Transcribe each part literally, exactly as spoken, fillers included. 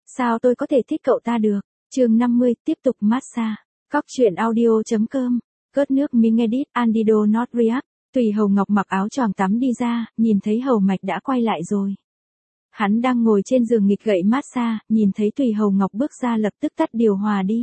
Sao tôi có thể thích cậu ta được? Chương năm mươi, tiếp tục massage. Cóc truyện audio chấm com. Cớt nước miếng edit, Andido not react. Tùy Hầu Ngọc mặc áo choàng tắm đi ra, nhìn thấy Hầu Mạch đã quay lại rồi. Hắn đang ngồi trên giường nghịch gậy massage, nhìn thấy Tùy Hầu Ngọc bước ra lập tức tắt điều hòa đi.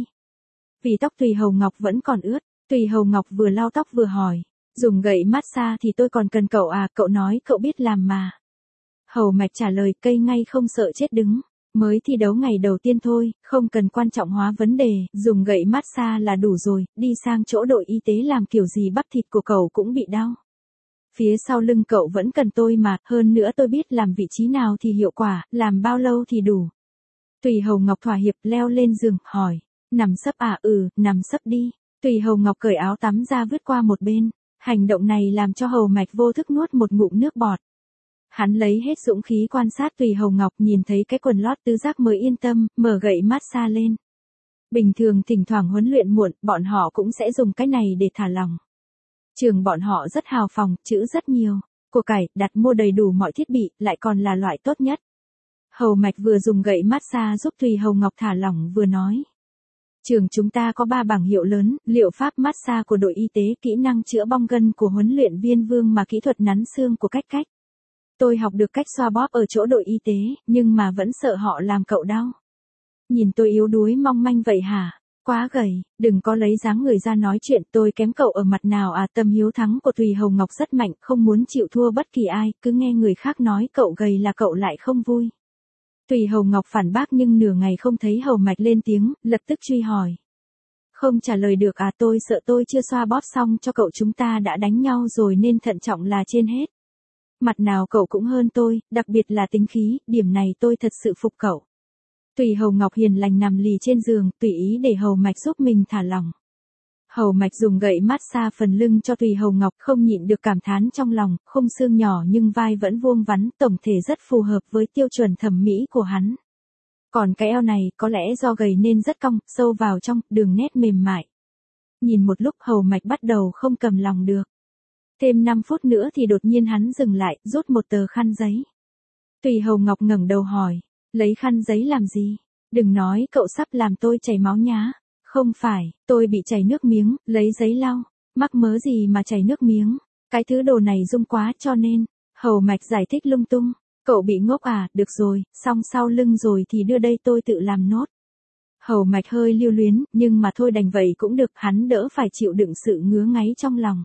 Vì tóc Tùy Hầu Ngọc vẫn còn ướt, Tùy Hầu Ngọc vừa lau tóc vừa hỏi, dùng gậy massage thì tôi còn cần cậu à, cậu nói cậu biết làm mà. Hầu Mạch trả lời cây ngay không sợ chết đứng, mới thi đấu ngày đầu tiên thôi, không cần quan trọng hóa vấn đề, dùng gậy massage là đủ rồi, đi sang chỗ đội y tế làm kiểu gì bắp thịt của cậu cũng bị đau. Phía sau lưng cậu vẫn cần tôi mà, hơn nữa tôi biết làm vị trí nào thì hiệu quả, làm bao lâu thì đủ. Tùy Hầu Ngọc thỏa hiệp leo lên giường, hỏi, nằm sấp à, ừ, nằm sấp đi. Tùy Hầu Ngọc cởi áo tắm ra vứt qua một bên, hành động này làm cho Hầu Mạch vô thức nuốt một ngụm nước bọt. Hắn lấy hết dũng khí quan sát Tùy Hầu Ngọc, nhìn thấy cái quần lót tứ giác mới yên tâm, mở gậy massage lên. Bình thường thỉnh thoảng huấn luyện muộn, bọn họ cũng sẽ dùng cái này để thả lỏng. Trường bọn họ rất hào phóng, chữ rất nhiều, của cải, đặt mua đầy đủ mọi thiết bị, lại còn là loại tốt nhất. Hầu Mạch vừa dùng gậy massage giúp Tùy Hầu Ngọc thả lỏng vừa nói. Trường chúng ta có ba bảng hiệu lớn, liệu pháp massage của đội y tế, kỹ năng chữa bong gân của huấn luyện viên Vương mà kỹ thuật nắn xương của cách cách. Tôi học được cách xoa bóp ở chỗ đội y tế, nhưng mà vẫn sợ họ làm cậu đau. Nhìn tôi yếu đuối mong manh vậy hả? Quá gầy, đừng có lấy dáng người ra nói chuyện, tôi kém cậu ở mặt nào à? Tâm hiếu thắng của Tùy Hầu Ngọc rất mạnh, không muốn chịu thua bất kỳ ai, cứ nghe người khác nói cậu gầy là cậu lại không vui. Tùy Hầu Ngọc phản bác nhưng nửa ngày không thấy Hầu Mạch lên tiếng, lập tức truy hỏi. Không trả lời được à, tôi sợ tôi chưa xoa bóp xong cho cậu, chúng ta đã đánh nhau rồi nên thận trọng là trên hết. Mặt nào cậu cũng hơn tôi, đặc biệt là tính khí, điểm này tôi thật sự phục cậu. Tùy Hầu Ngọc hiền lành nằm lì trên giường, tùy ý để Hầu Mạch giúp mình thả lỏng. Hầu Mạch dùng gậy massage phần lưng cho Tùy Hầu Ngọc, không nhịn được cảm thán trong lòng, khung xương nhỏ nhưng vai vẫn vuông vắn, tổng thể rất phù hợp với tiêu chuẩn thẩm mỹ của hắn. Còn cái eo này, có lẽ do gầy nên rất cong, sâu vào trong, đường nét mềm mại. Nhìn một lúc Hầu Mạch bắt đầu không cầm lòng được. Thêm năm phút nữa thì đột nhiên hắn dừng lại, rút một tờ khăn giấy. Tùy Hầu Ngọc ngẩng đầu hỏi, lấy khăn giấy làm gì? Đừng nói cậu sắp làm tôi chảy máu nhá. Không phải, tôi bị chảy nước miếng, lấy giấy lau. Mắc mớ gì mà chảy nước miếng? Cái thứ đồ này rung quá cho nên. Hầu Mạch giải thích lung tung. Cậu bị ngốc à, được rồi, xong sau lưng rồi thì đưa đây tôi tự làm nốt. Hầu Mạch hơi lưu luyến, nhưng mà thôi đành vậy cũng được, hắn đỡ phải chịu đựng sự ngứa ngáy trong lòng.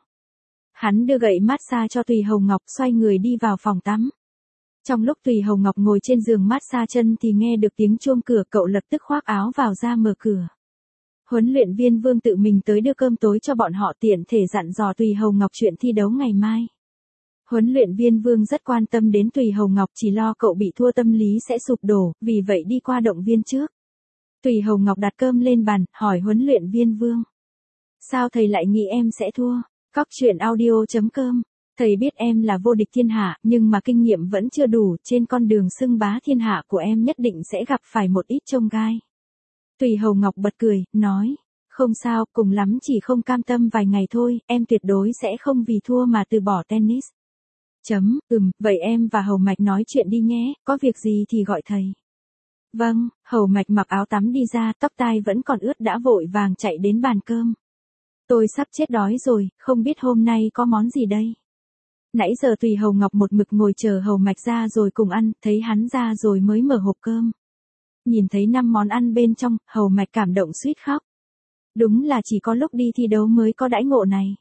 Hắn đưa gậy massage cho Tùy Hầu Ngọc, xoay người đi vào phòng tắm. Trong lúc Tùy Hầu Ngọc ngồi trên giường massage chân thì nghe được tiếng chuông cửa, cậu lập tức khoác áo vào ra mở cửa. Huấn luyện viên Vương tự mình tới đưa cơm tối cho bọn họ, tiện thể dặn dò Tùy Hầu Ngọc chuyện thi đấu ngày mai. Huấn luyện viên Vương rất quan tâm đến Tùy Hầu Ngọc, chỉ lo cậu bị thua tâm lý sẽ sụp đổ, vì vậy đi qua động viên trước. Tùy Hầu Ngọc đặt cơm lên bàn, hỏi huấn luyện viên Vương. Sao thầy lại nghĩ em sẽ thua? Cóc truyện audio chấm com. Thầy biết em là vô địch thiên hạ, nhưng mà kinh nghiệm vẫn chưa đủ, trên con đường xưng bá thiên hạ của em nhất định sẽ gặp phải một ít chông gai. Tùy Hầu Ngọc bật cười, nói, không sao, cùng lắm chỉ không cam tâm vài ngày thôi, em tuyệt đối sẽ không vì thua mà từ bỏ tennis. Chấm, ừm, vậy em và Hầu Mạch nói chuyện đi nhé, có việc gì thì gọi thầy. Vâng, Hầu Mạch mặc áo tắm đi ra, tóc tai vẫn còn ướt đã vội vàng chạy đến bàn cơm. Tôi sắp chết đói rồi, không biết hôm nay có món gì đây. Nãy giờ Tùy Hầu Ngọc một mực ngồi chờ Hầu Mạch ra rồi cùng ăn, thấy hắn ra rồi mới mở hộp cơm. Nhìn thấy năm món ăn bên trong, Hầu Mạch cảm động suýt khóc. Đúng là chỉ có lúc đi thi đấu mới có đãi ngộ này.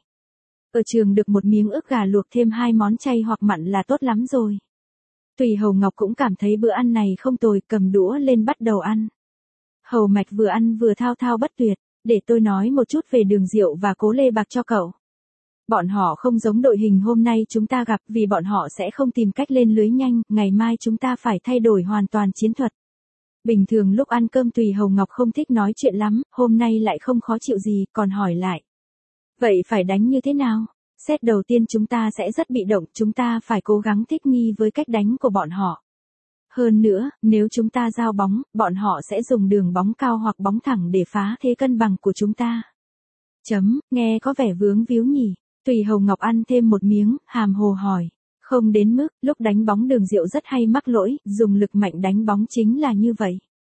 Ở trường được một miếng ức gà luộc thêm hai món chay hoặc mặn là tốt lắm rồi. Tùy Hầu Ngọc cũng cảm thấy bữa ăn này không tồi, cầm đũa lên bắt đầu ăn. Hầu Mạch vừa ăn vừa thao thao bất tuyệt, để tôi nói một chút về Đường Diệu và Cố Lê Bạc cho cậu. Bọn họ không giống đội hình hôm nay chúng ta gặp, vì bọn họ sẽ không tìm cách lên lưới nhanh, ngày mai chúng ta phải thay đổi hoàn toàn chiến thuật. Bình thường lúc ăn cơm Tùy Hầu Ngọc không thích nói chuyện lắm, hôm nay lại không khó chịu gì, còn hỏi lại. Vậy phải đánh như thế nào? Set đầu tiên chúng ta sẽ rất bị động, chúng ta phải cố gắng thích nghi với cách đánh của bọn họ. Hơn nữa, nếu chúng ta giao bóng, bọn họ sẽ dùng đường bóng cao hoặc bóng thẳng để phá thế cân bằng của chúng ta. Chấm, nghe có vẻ vướng víu nhỉ. Tùy Hầu Ngọc ăn thêm một miếng, hàm hồ hỏi. Không đến mức, lúc đánh bóng Đường Diệu rất hay mắc lỗi, dùng lực mạnh đánh bóng chính là như vậy.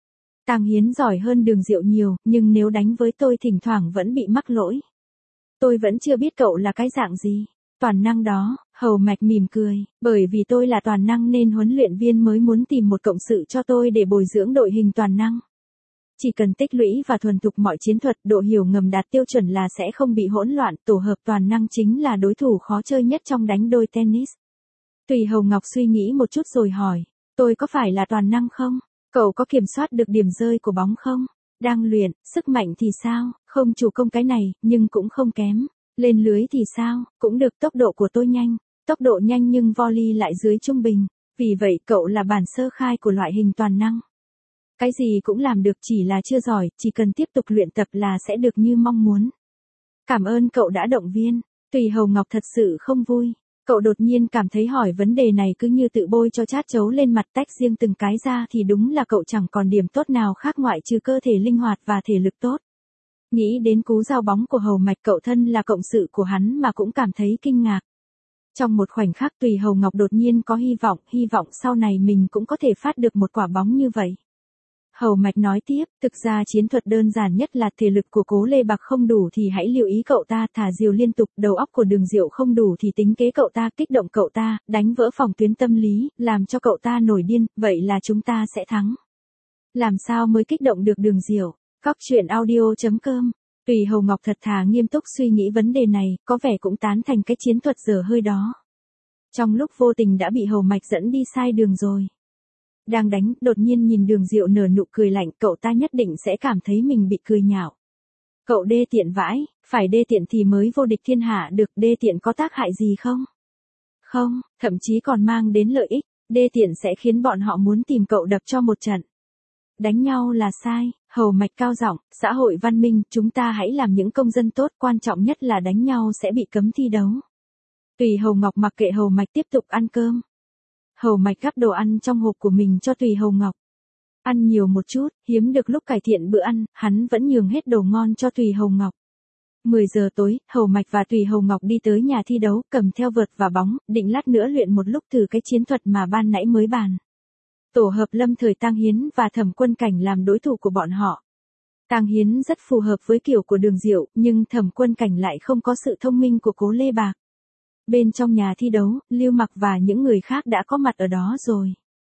Tang Hiến giỏi hơn Đường Diệu nhiều, nhưng nếu đánh với tôi thỉnh thoảng vẫn bị mắc lỗi. Tôi vẫn chưa biết cậu là cái dạng gì. Toàn năng đó, Hầu Mạch mỉm cười, bởi vì tôi là toàn năng nên huấn luyện viên mới muốn tìm một cộng sự cho tôi để bồi dưỡng đội hình toàn năng. Chỉ cần tích lũy và thuần thục mọi chiến thuật, độ hiểu ngầm đạt tiêu chuẩn là sẽ không bị hỗn loạn, tổ hợp toàn năng chính là đối thủ khó chơi nhất trong đánh đôi tennis. Tùy Hầu Ngọc suy nghĩ một chút rồi hỏi, tôi có phải là toàn năng không? Cậu có kiểm soát được điểm rơi của bóng không? Đang luyện, sức mạnh thì sao? Không chủ công cái này, nhưng cũng không kém. Lên lưới thì sao? Cũng được, tốc độ của tôi nhanh. Tốc độ nhanh nhưng volley lại dưới trung bình. Vì vậy cậu là bản sơ khai của loại hình toàn năng. Cái gì cũng làm được, chỉ là chưa giỏi, chỉ cần tiếp tục luyện tập là sẽ được như mong muốn. Cảm ơn cậu đã động viên. Tùy Hầu Ngọc thật sự không vui. Cậu đột nhiên cảm thấy hỏi vấn đề này cứ như tự bôi cho chát chấu lên mặt, tách riêng từng cái ra thì đúng là cậu chẳng còn điểm tốt nào khác ngoại trừ cơ thể linh hoạt và thể lực tốt. Nghĩ đến cú giao bóng của Hầu Mạch, cậu thân là cộng sự của hắn mà cũng cảm thấy kinh ngạc. Trong một khoảnh khắc Tùy Hầu Ngọc đột nhiên có hy vọng, hy vọng sau này mình cũng có thể phát được một quả bóng như vậy. Hầu Mạch nói tiếp, thực ra chiến thuật đơn giản nhất là thể lực của Cố Lê Bạc không đủ thì hãy lưu ý cậu ta, thả diều liên tục, đầu óc của Đường Diệu không đủ thì tính kế cậu ta, kích động cậu ta, đánh vỡ phòng tuyến tâm lý, làm cho cậu ta nổi điên, vậy là chúng ta sẽ thắng. Làm sao mới kích động được Đường Diệu? Cóc truyện audio chấm com. Tùy Hầu Ngọc thật thà nghiêm túc suy nghĩ vấn đề này, có vẻ cũng tán thành cái chiến thuật dở hơi đó. Trong lúc vô tình đã bị Hầu Mạch dẫn đi sai đường rồi. Đang đánh, đột nhiên nhìn Đường Diệu nở nụ cười lạnh, cậu ta nhất định sẽ cảm thấy mình bị cười nhạo. Cậu đê tiện vãi, phải đê tiện thì mới vô địch thiên hạ được, đê tiện có tác hại gì không? Không, thậm chí còn mang đến lợi ích, đê tiện sẽ khiến bọn họ muốn tìm cậu đập cho một trận. Đánh nhau là sai, Hầu Mạch cao giọng, xã hội văn minh, chúng ta hãy làm những công dân tốt, quan trọng nhất là đánh nhau sẽ bị cấm thi đấu. Tùy Hầu Ngọc mặc kệ Hầu Mạch tiếp tục ăn cơm. Hầu Mạch gắp đồ ăn trong hộp của mình cho Tùy Hầu Ngọc. Ăn nhiều một chút, hiếm được lúc cải thiện bữa ăn, hắn vẫn nhường hết đồ ngon cho Tùy Hầu Ngọc. mười giờ tối, Hầu Mạch và Tùy Hầu Ngọc đi tới nhà thi đấu, cầm theo vợt và bóng, định lát nữa luyện một lúc thử cái chiến thuật mà ban nãy mới bàn. Tổ hợp Lâm Thời, Tang Hiến và Thẩm Quân Cảnh làm đối thủ của bọn họ. Tang Hiến rất phù hợp với kiểu của Đường Diệu, nhưng Thẩm Quân Cảnh lại không có sự thông minh của Cố Lê Bạc. Bên trong nhà thi đấu, Lưu Mặc và những người khác đã có mặt ở đó rồi.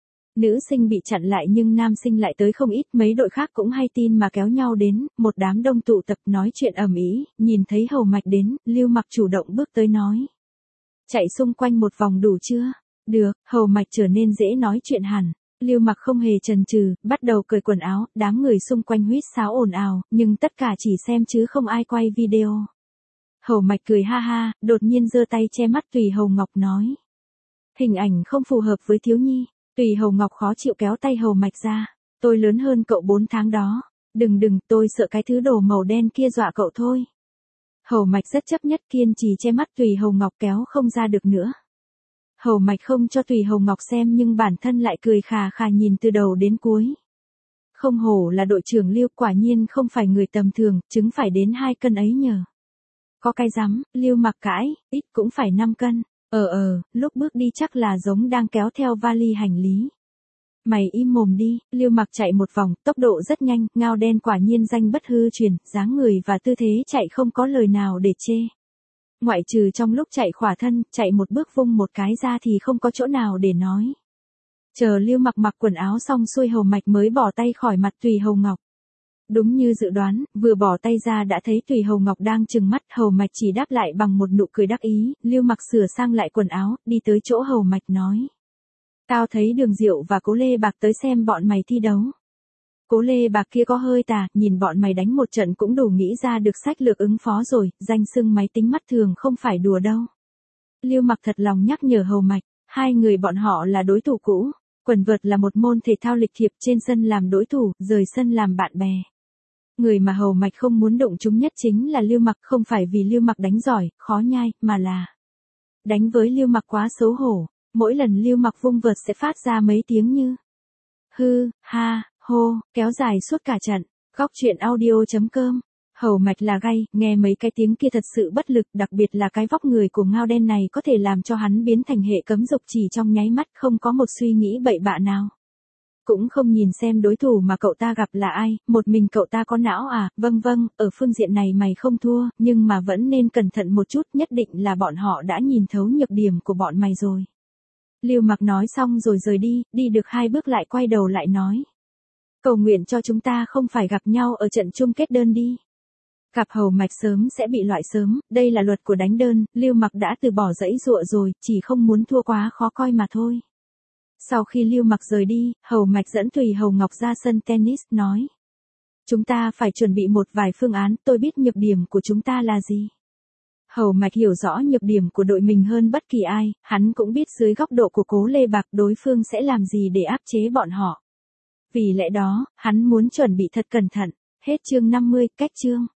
Nữ sinh bị chặn lại nhưng nam sinh lại tới không ít, mấy đội khác cũng hay tin mà kéo nhau đến, một đám đông tụ tập nói chuyện ầm ĩ, nhìn thấy Hầu Mạch đến, Lưu Mặc chủ động bước tới nói. Chạy xung quanh một vòng đủ chưa? Được, Hầu Mạch trở nên dễ nói chuyện hẳn. Lưu Mặc không hề chần chừ, bắt đầu cởi quần áo, đám người xung quanh huýt sáo ồn ào, nhưng tất cả chỉ xem chứ không ai quay video. Hầu Mạch cười ha ha, đột nhiên giơ tay che mắt Tùy Hầu Ngọc nói. Hình ảnh không phù hợp với thiếu nhi. Tùy Hầu Ngọc khó chịu kéo tay Hầu Mạch ra. Tôi lớn hơn cậu bốn tháng đó. Đừng đừng, tôi sợ cái thứ đồ màu đen kia dọa cậu thôi. Hầu Mạch rất chấp nhất, kiên trì che mắt Tùy Hầu Ngọc kéo không ra được nữa. Hầu Mạch không cho Tùy Hầu Ngọc xem nhưng bản thân lại cười khà khà nhìn từ đầu đến cuối. Không hổ là đội trưởng Lưu, quả nhiên không phải người tầm thường, chứng phải đến hai cân ấy nhờ. Có cái rắm, Lưu mặc cãi, ít cũng phải năm cân. Ờ ờ, lúc bước đi chắc là giống đang kéo theo vali hành lý. Mày im mồm đi, Lưu Mặc chạy một vòng, tốc độ rất nhanh, ngao đen quả nhiên danh bất hư truyền, dáng người và tư thế chạy không có lời nào để chê. Ngoại trừ trong lúc chạy khỏa thân, chạy một bước vung một cái ra thì không có chỗ nào để nói. Chờ Lưu Mặc mặc quần áo xong xuôi, Hầu Mạch mới bỏ tay khỏi mặt Tùy Hầu Ngọc. Đúng như dự đoán, vừa bỏ tay ra đã thấy Tùy Hầu Ngọc đang trừng mắt, Hầu Mạch chỉ đáp lại bằng một nụ cười đắc ý, Lưu Mặc sửa sang lại quần áo, đi tới chỗ Hầu Mạch nói. Tao thấy Đường Diệu và Cố Lê Bạc tới xem bọn mày thi đấu. Cố Lê Bạc kia có hơi tà, nhìn bọn mày đánh một trận cũng đủ nghĩ ra được sách lược ứng phó rồi, danh xưng máy tính mắt thường không phải đùa đâu. Lưu Mặc thật lòng nhắc nhở Hầu Mạch, hai người bọn họ là đối thủ cũ, quần vợt là một môn thể thao lịch thiệp, trên sân làm đối thủ, rời sân làm bạn bè. Người mà Hầu Mạch không muốn đụng chúng nhất chính là Lưu Mặc, không phải vì Lưu Mặc đánh giỏi, khó nhai, mà là đánh với Lưu Mặc quá xấu hổ, mỗi lần Lưu Mặc vung vợt sẽ phát ra mấy tiếng như hư, ha, hô, kéo dài suốt cả trận. Góc truyện audio chấm com. Hầu Mạch là gay, nghe mấy cái tiếng kia thật sự bất lực, đặc biệt là cái vóc người của ngao đen này có thể làm cho hắn biến thành hệ cấm dục chỉ trong nháy mắt, không có một suy nghĩ bậy bạ nào. Cũng không nhìn xem đối thủ mà cậu ta gặp là ai, một mình cậu ta có não à, vâng vâng, ở phương diện này mày không thua, nhưng mà vẫn nên cẩn thận một chút, nhất định là bọn họ đã nhìn thấu nhược điểm của bọn mày rồi. Lưu Mặc nói xong rồi rời đi, đi được hai bước lại quay đầu lại nói. Cầu nguyện cho chúng ta không phải gặp nhau ở trận chung kết đơn đi. Gặp Hầu Mạch sớm sẽ bị loại sớm, đây là luật của đánh đơn, Lưu Mặc đã từ bỏ dãy dụa rồi, chỉ không muốn thua quá khó coi mà thôi. Sau khi Lưu Mặc rời đi, Hầu Mạch dẫn Tùy Hầu Ngọc ra sân tennis, nói. Chúng ta phải chuẩn bị một vài phương án, tôi biết nhược điểm của chúng ta là gì. Hầu Mạch hiểu rõ nhược điểm của đội mình hơn bất kỳ ai, hắn cũng biết dưới góc độ của Cố Lê Bạc đối phương sẽ làm gì để áp chế bọn họ. Vì lẽ đó, hắn muốn chuẩn bị thật cẩn thận. Hết chương năm mươi, cách chương.